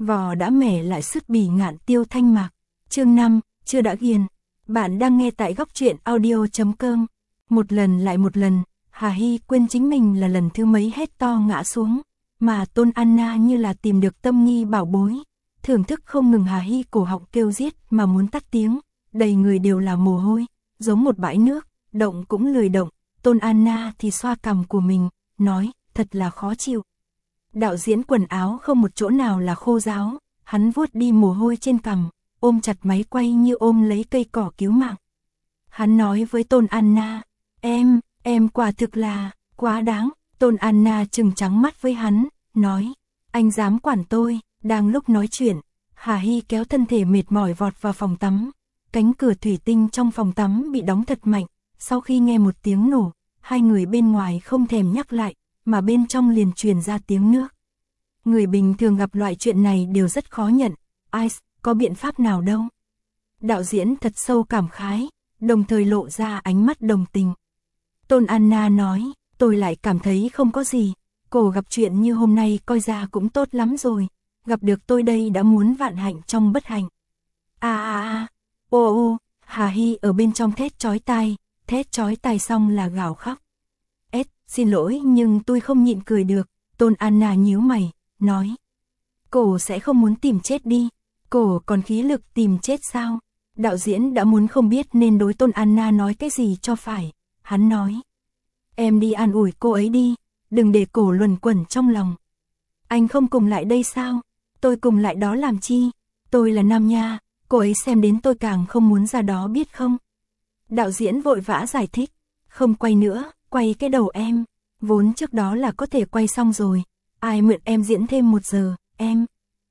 Vò đã mẻ lại sứt bì ngạn tiêu thanh mạc. Chương 5, chưa đã ghiền. Bạn đang nghe tại góc truyện audio.com. Một lần lại một lần, Hà Hy quên chính mình là lần thứ mấy hét to ngã xuống, mà Tôn Anna như là tìm được tâm nghi bảo bối. Thưởng thức không ngừng, Hà Hy cổ họng kêu giết mà muốn tắt tiếng, đầy người đều là mồ hôi, giống một bãi nước, động cũng lười động. Tôn Anna thì xoa cằm của mình, nói, thật là khó chịu. Đạo diễn quần áo không một chỗ nào là khô ráo, hắn vuốt đi mồ hôi trên cằm, ôm chặt máy quay như ôm lấy cây cỏ cứu mạng. Hắn nói với Tôn Anna, em quả thực là, quá đáng. Tôn Anna trừng trắng mắt với hắn, nói, anh dám quản tôi. Đang lúc nói chuyện, Hà Hy kéo thân thể mệt mỏi vọt vào phòng tắm. Cánh cửa thủy tinh trong phòng tắm bị đóng thật mạnh, sau khi nghe một tiếng nổ, hai người bên ngoài không thèm nhắc lại, mà bên trong liền truyền ra tiếng nước. Người bình thường gặp loại chuyện này đều rất khó nhận, Ice, có biện pháp nào đâu. Đạo diễn thật sâu cảm khái, đồng thời lộ ra ánh mắt đồng tình. Tôn Anna nói, tôi lại cảm thấy không có gì, cô gặp chuyện như hôm nay coi ra cũng tốt lắm rồi, gặp được tôi đây đã muốn vạn hạnh trong bất hạnh. Ô, Hà Hy ở bên trong thét chói tai xong là gào khóc. Xin lỗi nhưng tôi không nhịn cười được. Tôn Anna nhíu mày, nói, cô sẽ không muốn tìm chết đi, cô còn khí lực tìm chết sao? Đạo diễn đã muốn không biết nên đối Tôn Anna nói cái gì cho phải. Hắn nói, em đi an ủi cô ấy đi, đừng để cổ luẩn quẩn trong lòng. Anh không cùng lại đây sao? Tôi cùng lại đó làm chi? Tôi là nam nha, cô ấy xem đến tôi càng không muốn ra đó biết không? Đạo diễn vội vã giải thích, không quay nữa, quay cái đầu em, vốn trước đó là có thể quay xong rồi, ai mượn em diễn thêm 1 giờ, em.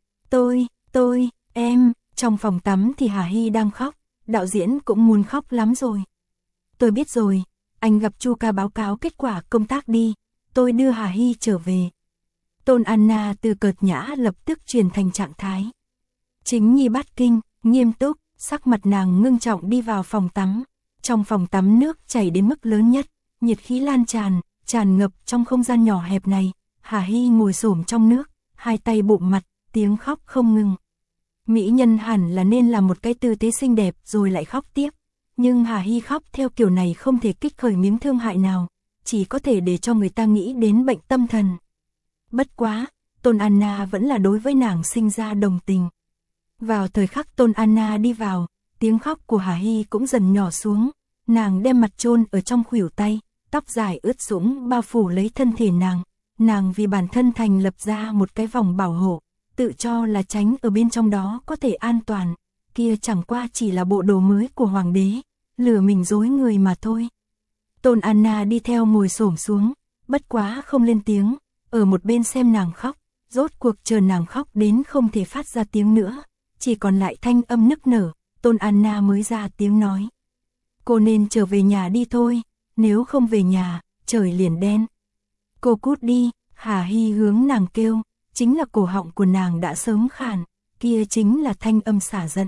Em, trong phòng tắm thì Hà Hy đang khóc, đạo diễn cũng muốn khóc lắm rồi. Tôi biết rồi, anh gặp Chu ca báo cáo kết quả công tác đi, tôi đưa Hà Hy trở về. Tôn Anna từ cợt nhã lập tức chuyển thành trạng thái chính nhi bát kinh, nghiêm túc, sắc mặt nàng ngưng trọng đi vào phòng tắm. Trong phòng tắm nước chảy đến mức lớn nhất, nhiệt khí lan tràn ngập trong không gian nhỏ hẹp này. Hà Hy ngồi xổm trong nước, hai tay bụm mặt, tiếng khóc không ngừng. Mỹ nhân hẳn là nên làm một cái tư thế xinh đẹp rồi lại khóc tiếp. Nhưng Hà Hy khóc theo kiểu này không thể kích khởi miếng thương hại nào, chỉ có thể để cho người ta nghĩ đến bệnh tâm thần. Bất quá, Tôn Anna vẫn là đối với nàng sinh ra đồng tình. Vào thời khắc Tôn Anna đi vào, tiếng khóc của Hà Hy cũng dần nhỏ xuống. Nàng đem mặt chôn ở trong khuỷu tay, tóc dài ướt sũng bao phủ lấy thân thể nàng. Nàng vì bản thân thành lập ra một cái vòng bảo hộ, tự cho là tránh ở bên trong đó có thể an toàn. Kia chẳng qua chỉ là bộ đồ mới của hoàng đế, lừa mình dối người mà thôi. Tôn Anna đi theo ngồi xổm xuống, bất quá không lên tiếng, ở một bên xem nàng khóc. Rốt cuộc chờ nàng khóc đến không thể phát ra tiếng nữa, chỉ còn lại thanh âm nức nở. Tôn Anna mới ra tiếng nói, cô nên trở về nhà đi thôi, nếu không về nhà, trời liền đen. Cô cút đi. Hà Hy hướng nàng kêu, chính là cổ họng của nàng đã sớm khàn, kia chính là thanh âm xả giận.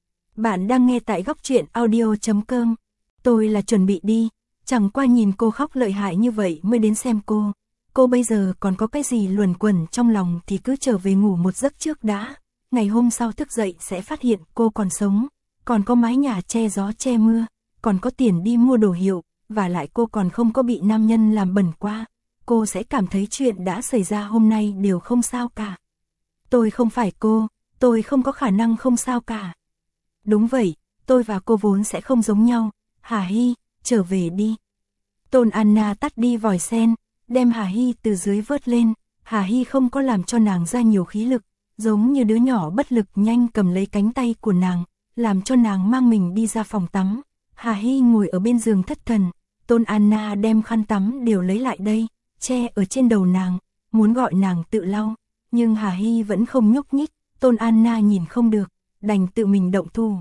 Bạn đang nghe tại góc truyện audio.com. Tôi là chuẩn bị đi, chẳng qua nhìn cô khóc lợi hại như vậy mới đến xem cô. Cô bây giờ còn có cái gì luẩn quẩn trong lòng thì cứ trở về ngủ một giấc trước đã. Ngày hôm sau thức dậy sẽ phát hiện cô còn sống, còn có mái nhà che gió che mưa, còn có tiền đi mua đồ hiệu, và lại cô còn không có bị nam nhân làm bẩn qua. Cô sẽ cảm thấy chuyện đã xảy ra hôm nay đều không sao cả. Tôi không phải cô, tôi không có khả năng không sao cả. Đúng vậy, tôi và cô vốn sẽ không giống nhau. Hà Hy, trở về đi. Tôn Anna tắt đi vòi sen, đem Hà Hy từ dưới vớt lên. Hà Hy không có làm cho nàng ra nhiều khí lực, giống như đứa nhỏ bất lực nhanh cầm lấy cánh tay của nàng, làm cho nàng mang mình đi ra phòng tắm. Hà Hy ngồi ở bên giường thất thần, Tôn Anna đem khăn tắm đều lấy lại đây, che ở trên đầu nàng, muốn gọi nàng tự lau, nhưng Hà Hy vẫn không nhúc nhích. Tôn Anna nhìn không được, đành tự mình động thủ.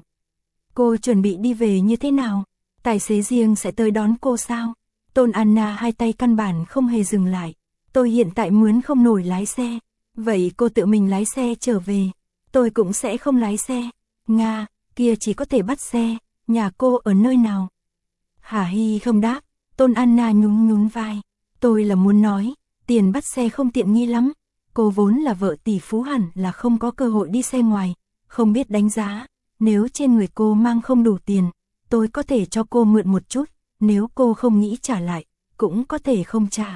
Cô chuẩn bị đi về như thế nào? Tài xế riêng sẽ tới đón cô sao? Tôn Anna hai tay căn bản không hề dừng lại. Tôi hiện tại mướn không nổi lái xe. Vậy cô tự mình lái xe trở về. Tôi cũng sẽ không lái xe. Nga, kia chỉ có thể bắt xe. Nhà cô ở nơi nào? Hà Hy không đáp. Tôn Anna nhún nhún vai. Tôi là muốn nói, tiền bắt xe không tiện nghi lắm. cô vốn là vợ tỷ phú hẳn là không có cơ hội đi xe ngoài, không biết đánh giá, nếu trên người cô mang không đủ tiền, tôi có thể cho cô mượn một chút, nếu cô không nghĩ trả lại, cũng có thể không trả.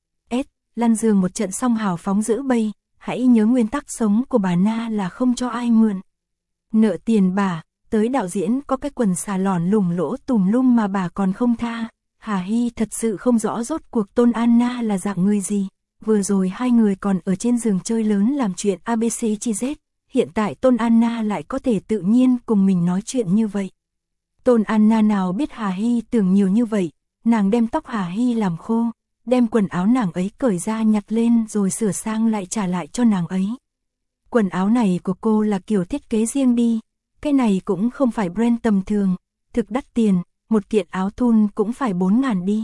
Lăn giường một trận xong hào phóng giữ bây, hãy nhớ nguyên tắc sống của bà Na là không cho ai mượn. Nợ tiền bà, tới đạo diễn có cái quần xà lòn lủng lỗ tùm lum mà bà còn không tha. Hà Hy thật sự không rõ rốt cuộc Tôn Anna là dạng người gì. Vừa rồi hai người còn ở trên giường chơi lớn làm chuyện ABC chi Z, hiện tại Tôn Anna lại có thể tự nhiên cùng mình nói chuyện như vậy. Tôn Anna nào biết Hà Hy tưởng nhiều như vậy, nàng đem tóc Hà Hy làm khô, đem quần áo nàng ấy cởi ra nhặt lên rồi sửa sang lại trả lại cho nàng ấy. Quần áo này của cô là kiểu thiết kế riêng đi, cái này cũng không phải brand tầm thường, thực đắt tiền, một kiện áo thun cũng phải 4.000 đi.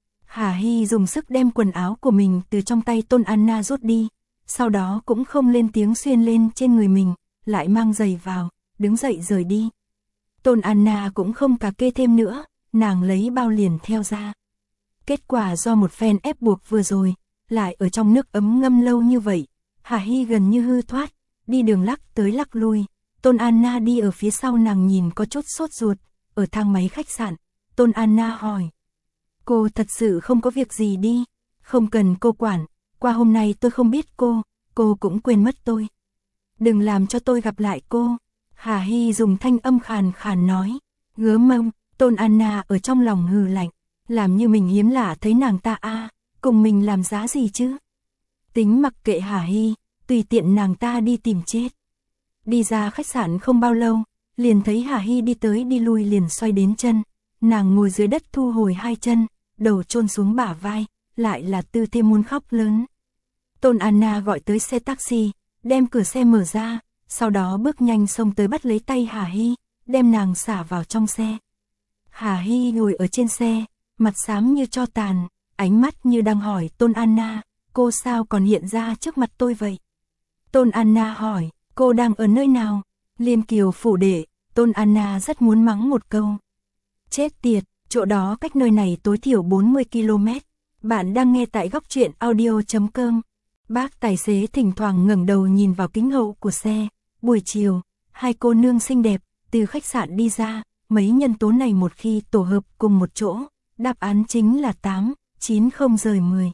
Hà Hy dùng sức đem quần áo của mình từ trong tay Tôn Anna rút đi, sau đó cũng không lên tiếng xuyên lên trên người mình, lại mang giày vào, đứng dậy rời đi. Tôn Anna cũng không cà kê thêm nữa, nàng lấy bao liền theo ra. Kết quả do một phen ép buộc vừa rồi, lại ở trong nước ấm ngâm lâu như vậy, Hà Hy gần như hư thoát, đi đường lắc tới lắc lui. Tôn Anna đi ở phía sau nàng nhìn có chút sốt ruột, ở thang máy khách sạn, Tôn Anna hỏi. Cô thật sự không có việc gì đi, không cần cô quản, qua hôm nay tôi không biết cô cũng quên mất tôi. Đừng làm cho tôi gặp lại cô, Hà Hy dùng thanh âm khàn khàn nói, gớm mông. Tôn Anna ở trong lòng hừ lạnh, làm như mình hiếm lạ thấy nàng ta cùng mình làm giá gì chứ. Tính mặc kệ Hà Hy, tùy tiện nàng ta đi tìm chết. Đi ra khách sạn không bao lâu, liền thấy Hà Hy đi tới đi lui liền xoay đến chân, nàng ngồi dưới đất thu hồi hai chân, đầu chôn xuống bả vai, lại là tư thế muốn khóc lớn. Tôn Anna gọi tới xe taxi, đem cửa xe mở ra, sau đó bước nhanh xông tới bắt lấy tay Hà Hy, đem nàng xả vào trong xe. Hà Hy ngồi ở trên xe, mặt xám như tro tàn, ánh mắt như đang hỏi Tôn Anna, cô sao còn hiện ra trước mặt tôi vậy? Tôn Anna hỏi, cô đang ở nơi nào? Liên Kiều phủ đệ. Tôn Anna rất muốn mắng một câu. Chết tiệt, chỗ đó cách nơi này tối thiểu 40 km. Bạn đang nghe tại góc truyện audio.com. Bác tài xế thỉnh thoảng ngẩng đầu nhìn vào kính hậu của xe. Buổi chiều, hai cô nương xinh đẹp từ khách sạn đi ra. Mấy nhân tố này một khi tổ hợp cùng một chỗ, đáp án chính là 8, 9 không rời 10.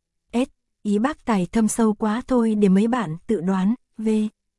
Ý bác tài thâm sâu quá thôi để mấy bạn tự đoán. V.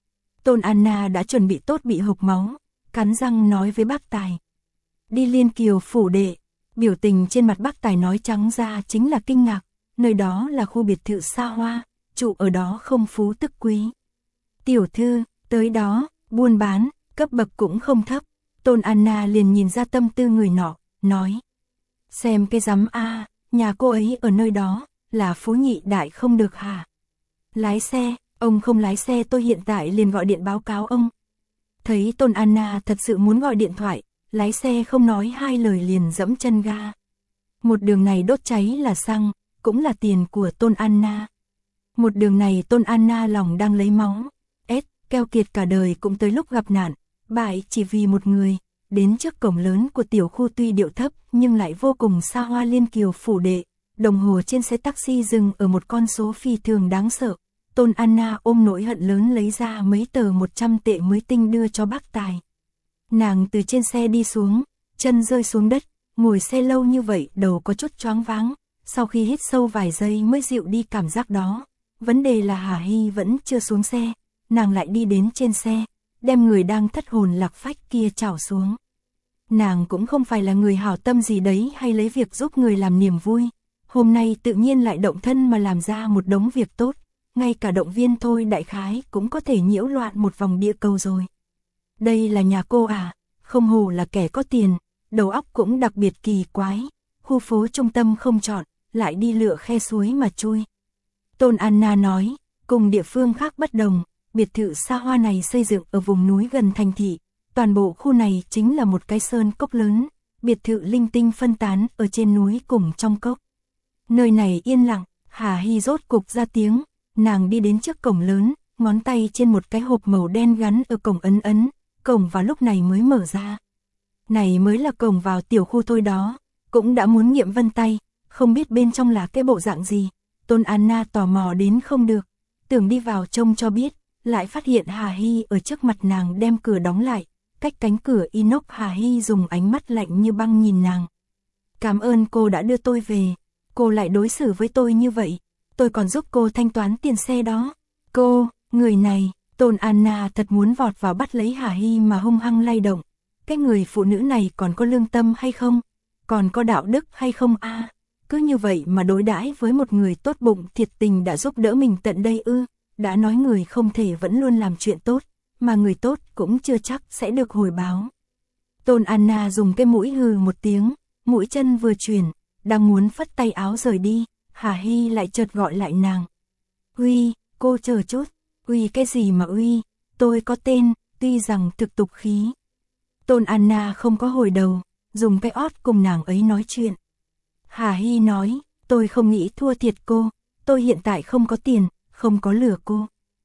Tôn Anna đã chuẩn bị tốt bị hộc máu, cắn răng nói với bác tài. Đi Liên Kiều phủ đệ, biểu tình trên mặt bác tài nói trắng ra chính là kinh ngạc, nơi đó là khu biệt thự xa hoa, trụ ở đó không phú tức quý. Tiểu thư, tới đó, buôn bán, cấp bậc cũng không thấp. Tôn Anna liền nhìn ra tâm tư người nọ, nói. Xem cái rắm nhà cô ấy ở nơi đó, là phú nhị đại không được hả? Lái xe, ông không lái xe tôi hiện tại liền gọi điện báo cáo ông. Thấy Tôn Anna thật sự muốn gọi điện thoại, lái xe không nói hai lời liền dẫm chân ga. Một đường này đốt cháy là xăng, cũng là tiền của Tôn Anna. Một đường này Tôn Anna lòng đang lấy máu, keo kiệt cả đời cũng tới lúc gặp nạn, bại chỉ vì một người. Đến trước cổng lớn của tiểu khu tuy điệu thấp nhưng lại vô cùng xa hoa Liên Kiều phủ đệ. Đồng hồ trên xe taxi dừng ở một con số phi thường đáng sợ. Tôn Anna ôm nỗi hận lớn lấy ra mấy tờ 100 tệ mới tinh đưa cho bác tài. Nàng từ trên xe đi xuống, chân rơi xuống đất, ngồi xe lâu như vậy đầu có chút choáng váng, sau khi hít sâu vài giây mới dịu đi cảm giác đó. Vấn đề là Hà Hy vẫn chưa xuống xe, nàng lại đi đến trên xe, đem người đang thất hồn lạc phách kia chảo xuống. Nàng cũng không phải là người hảo tâm gì đấy hay lấy việc giúp người làm niềm vui. Hôm nay tự nhiên lại động thân mà làm ra một đống việc tốt, ngay cả động viên thôi đại khái cũng có thể nhiễu loạn một vòng địa cầu rồi. Đây là nhà cô à, không hổ là kẻ có tiền, đầu óc cũng đặc biệt kỳ quái, khu phố trung tâm không chọn, lại đi lựa khe suối mà chui. Tôn Anna nói, cùng địa phương khác bất đồng, biệt thự xa hoa này xây dựng ở vùng núi gần thành thị, toàn bộ khu này chính là một cái sơn cốc lớn, biệt thự linh tinh phân tán ở trên núi cùng trong cốc. Nơi này yên lặng, Hà Hy rốt cục ra tiếng, nàng đi đến trước cổng lớn, ngón tay trên một cái hộp màu đen gắn ở cổng ấn, cổng vào lúc này mới mở ra. Này mới là cổng vào tiểu khu thôi đó, cũng đã muốn nghiệm vân tay, không biết bên trong là cái bộ dạng gì. Tôn Anna tò mò đến không được, tưởng đi vào trông cho biết, lại phát hiện Hà Hy ở trước mặt nàng đem cửa đóng lại, cách cánh cửa inox. Hà Hy dùng ánh mắt lạnh như băng nhìn nàng. Cảm ơn cô đã đưa tôi về, cô lại đối xử với tôi như vậy, tôi còn giúp cô thanh toán tiền xe đó. Cô, người này, Tôn Anna thật muốn vọt vào bắt lấy Hà Hy mà hung hăng lay động. Cái người phụ nữ này còn có lương tâm hay không? Còn có đạo đức hay không a? Cứ như vậy mà đối đãi với một người tốt bụng thiệt tình đã giúp đỡ mình tận đây ư? Đã nói người không thể vẫn luôn làm chuyện tốt, mà người tốt cũng chưa chắc sẽ được hồi báo. Tôn Anna dùng cái mũi hừ một tiếng, mũi chân vừa chuyển, đang muốn phất tay áo rời đi, Hà Hy lại chợt gọi lại nàng. Uy, cô chờ chút. Uy cái gì mà uy, tôi có tên, tuy rằng thực tục khí. Tôn Anna không có hồi đầu, dùng cái ót cùng nàng ấy nói chuyện. Hà Hy nói, tôi không nghĩ thua thiệt cô, tôi hiện tại không có tiền, không có lừa cô.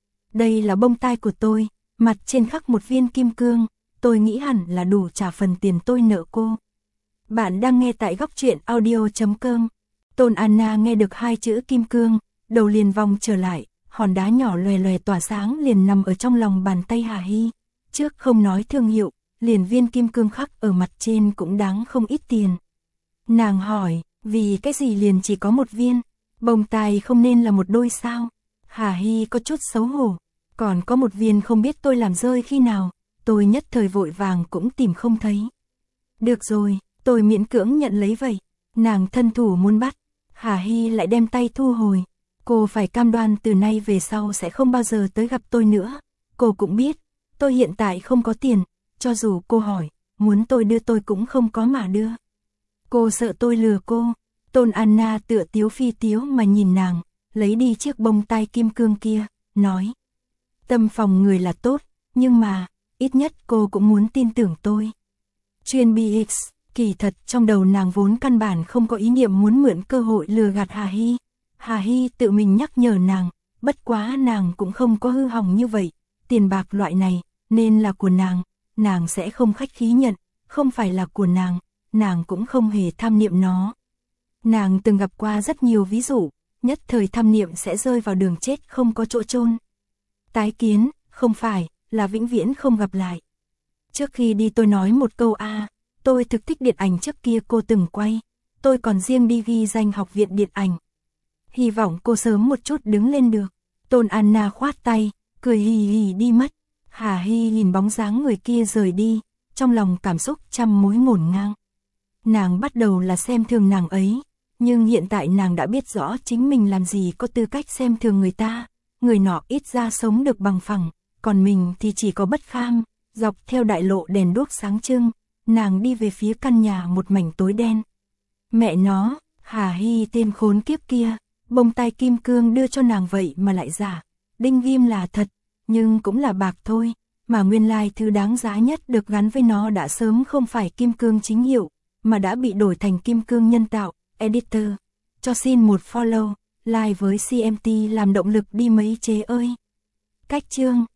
Đây là bông tai của tôi, mặt trên khắc một viên kim cương, tôi nghĩ hẳn là đủ trả phần tiền tôi nợ cô. Bạn đang nghe tại Góc Truyện Audio.com. Tôn Anna nghe được hai chữ kim cương, đầu liền vòng trở lại, hòn đá nhỏ lòe lòe tỏa sáng liền nằm ở trong lòng bàn tay Hà Hy. Trước không nói thương hiệu, liền viên kim cương khắc ở mặt trên cũng đáng không ít tiền. Nàng hỏi, vì cái gì liền chỉ có một viên, bông tai không nên là một đôi sao? Hà Hy có chút xấu hổ, còn có một viên không biết tôi làm rơi khi nào, tôi nhất thời vội vàng cũng tìm không thấy. Được rồi, tôi miễn cưỡng nhận lấy vậy. Nàng thân thủ muốn bắt, Hà Hy lại đem tay thu hồi. Cô phải cam đoan từ nay về sau sẽ không bao giờ tới gặp tôi nữa. Cô cũng biết, tôi hiện tại không có tiền, cho dù cô hỏi, muốn tôi đưa tôi cũng không có mà đưa. Cô sợ tôi lừa cô. Tôn Anna tựa tiếu phi tiếu mà nhìn nàng, lấy đi chiếc bông tai kim cương kia, nói. Tâm phòng người là tốt, nhưng mà, ít nhất cô cũng muốn tin tưởng tôi. Chuyên BX, kỳ thật trong đầu nàng vốn căn bản không có ý niệm muốn mượn cơ hội lừa gạt Hà Hy. Hà Hy tự mình nhắc nhở nàng, bất quá nàng cũng không có hư hỏng như vậy, tiền bạc loại này, nên là của nàng sẽ không khách khí nhận, không phải là của nàng cũng không hề tham niệm nó. Nàng từng gặp qua rất nhiều ví dụ, nhất thời tham niệm sẽ rơi vào đường chết không có chỗ chôn. Tái kiến, không phải, là vĩnh viễn không gặp lại. Trước khi đi tôi nói một câu tôi thực thích điện ảnh trước kia cô từng quay, tôi còn riêng đi ghi danh học viện điện ảnh. Hy vọng cô sớm một chút đứng lên được. Tôn Anna khoát tay, cười hì hì đi mất. Hà Hy nhìn bóng dáng người kia rời đi, trong lòng cảm xúc trăm mối ngổn ngang. Nàng bắt đầu là xem thường nàng ấy, nhưng hiện tại nàng đã biết rõ chính mình làm gì có tư cách xem thường người ta. Người nọ ít ra sống được bằng phẳng, còn mình thì chỉ có bất kham. Dọc theo đại lộ đèn đuốc sáng trưng, nàng đi về phía căn nhà một mảnh tối đen. Mẹ nó, Hà Hy tên khốn kiếp kia, bông tai kim cương đưa cho nàng vậy mà lại giả. Đinh ghim là thật, nhưng cũng là bạc thôi, mà nguyên lai thứ đáng giá nhất được gắn với nó đã sớm không phải kim cương chính hiệu, mà đã bị đổi thành kim cương nhân tạo. Editor, cho xin một follow, like với CMT làm động lực đi mấy chế ơi. Cách chương